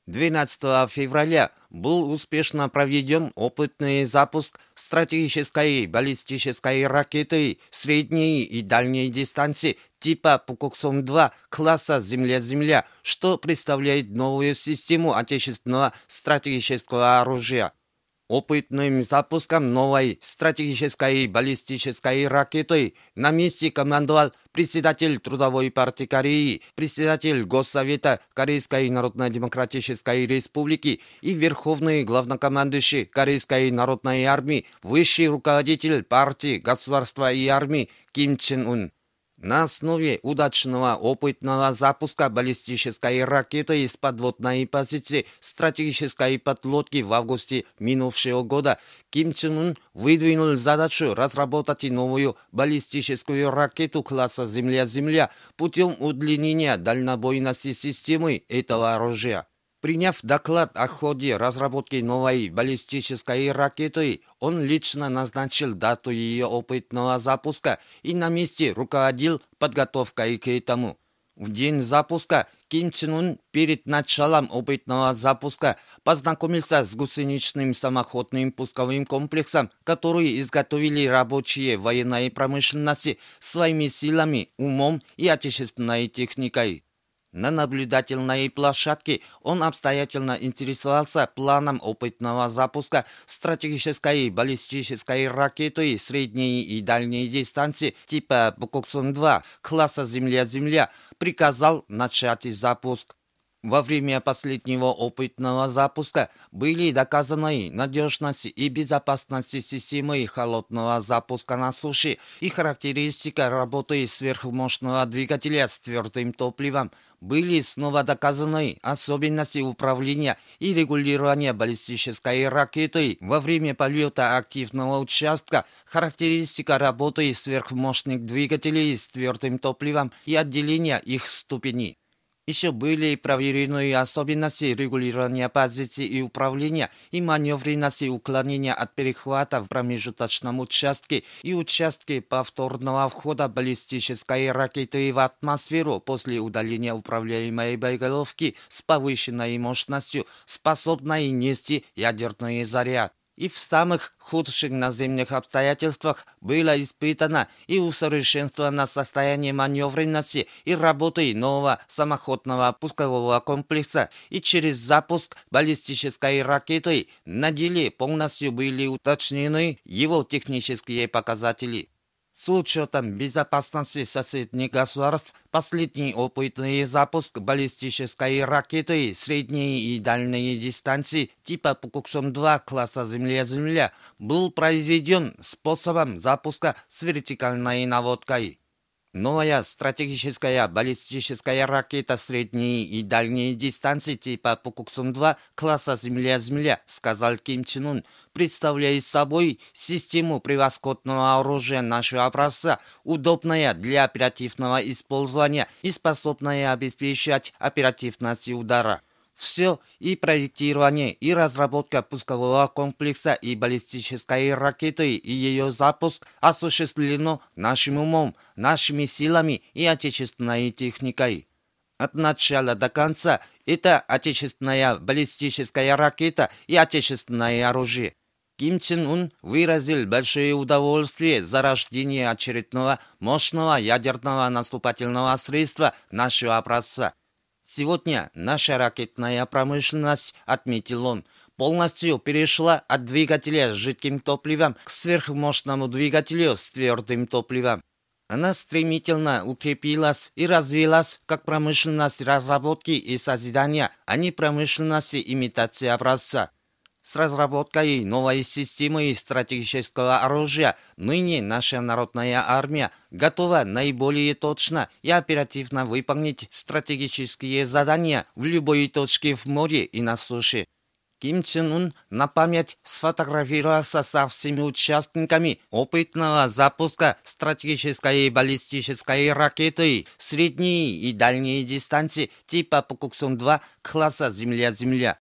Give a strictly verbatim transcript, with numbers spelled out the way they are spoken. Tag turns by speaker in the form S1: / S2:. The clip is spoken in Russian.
S1: двенадцатого февраля был успешно проведен опытный запуск стратегической баллистической ракеты средней и дальней дистанции типа Пуксун-два класса «Земля-Земля», что представляет новую систему отечественного стратегического оружия. Опытным запуском новой стратегической баллистической ракеты на месте командовал председатель Трудовой партии Кореи, председатель Госсовета Корейской Народно-Демократической Республики и верховный главнокомандующий Корейской Народной Армии, высший руководитель партии, государства и армии Ким Чен Ун. На основе удачного опытного запуска баллистической ракеты из подводной позиции стратегической подлодки в августе минувшего года Ким Чен Ун выдвинул задачу разработать новую баллистическую ракету класса «Земля-Земля» путем удлинения дальнобойности системы этого оружия. Приняв доклад о ходе разработки новой баллистической ракеты, он лично назначил дату ее опытного запуска и на месте руководил подготовкой к этому. В день запуска Ким Чен Ун перед началом опытного запуска познакомился с гусеничным самоходным пусковым комплексом, который изготовили рабочие военной промышленности своими силами, умом и отечественной техникой. На наблюдательной площадке он обстоятельно интересовался планом опытного запуска стратегической баллистической ракеты средней и дальней дистанции типа Пуксун-два класса «Земля-Земля», приказал начать запуск. Во время последнего опытного запуска были доказаны надежность и безопасность системы холодного запуска на суше и характеристика работы сверхмощного двигателя с твердым топливом. Были снова доказаны особенности управления и регулирования баллистической ракеты во время полета активного участка, характеристика работы сверхмощных двигателей с твердым топливом и отделения их ступени. Еще были проверены особенности регулирования позиции и управления и маневренности уклонения от перехвата в промежуточном участке и участке повторного входа баллистической ракеты в атмосферу после удаления управляемой боеголовки с повышенной мощностью, способной нести ядерный заряд. И в самых худших наземных обстоятельствах было испытано и усовершенствовано состояние маневренности и работы нового самоходного пускового комплекса, и через запуск баллистической ракеты на деле полностью были уточнены его технические показатели. С учетом безопасности соседних государств, последний опытный запуск баллистической ракеты средней и дальней дистанции типа Пуксун-два класса «Земля-Земля» был произведен способом запуска с вертикальной наводкой. Новая стратегическая баллистическая ракета средней и дальней дистанции типа Пуксун-два класса «Земля-Земля», сказал Ким Чен Ун, представляет собой систему превосходного оружия нашего образца, удобная для оперативного использования и способная обеспечивать оперативность удара. Все и проектирование, и разработка пускового комплекса и баллистической ракеты и ее запуск осуществлено нашим умом, нашими силами и отечественной техникой. От начала до конца это отечественная баллистическая ракета и отечественное оружие. Ким Чен Ун выразил большое удовольствие за рождение очередного мощного ядерного наступательного средства нашего образца. Сегодня наша ракетная промышленность, отметил он, полностью перешла от двигателя с жидким топливом к сверхмощному двигателю с твердым топливом. Она стремительно укрепилась и развилась как промышленность разработки и созидания, а не промышленность имитации образца. С разработкой новой системы стратегического оружия ныне наша народная армия готова наиболее точно и оперативно выполнить стратегические задания в любой точке в море и на суше. Ким Чен Ун на память сфотографировался со всеми участниками опытного запуска стратегической баллистической ракеты средней и дальней дистанции типа Пуксун-два класса «Земля-Земля».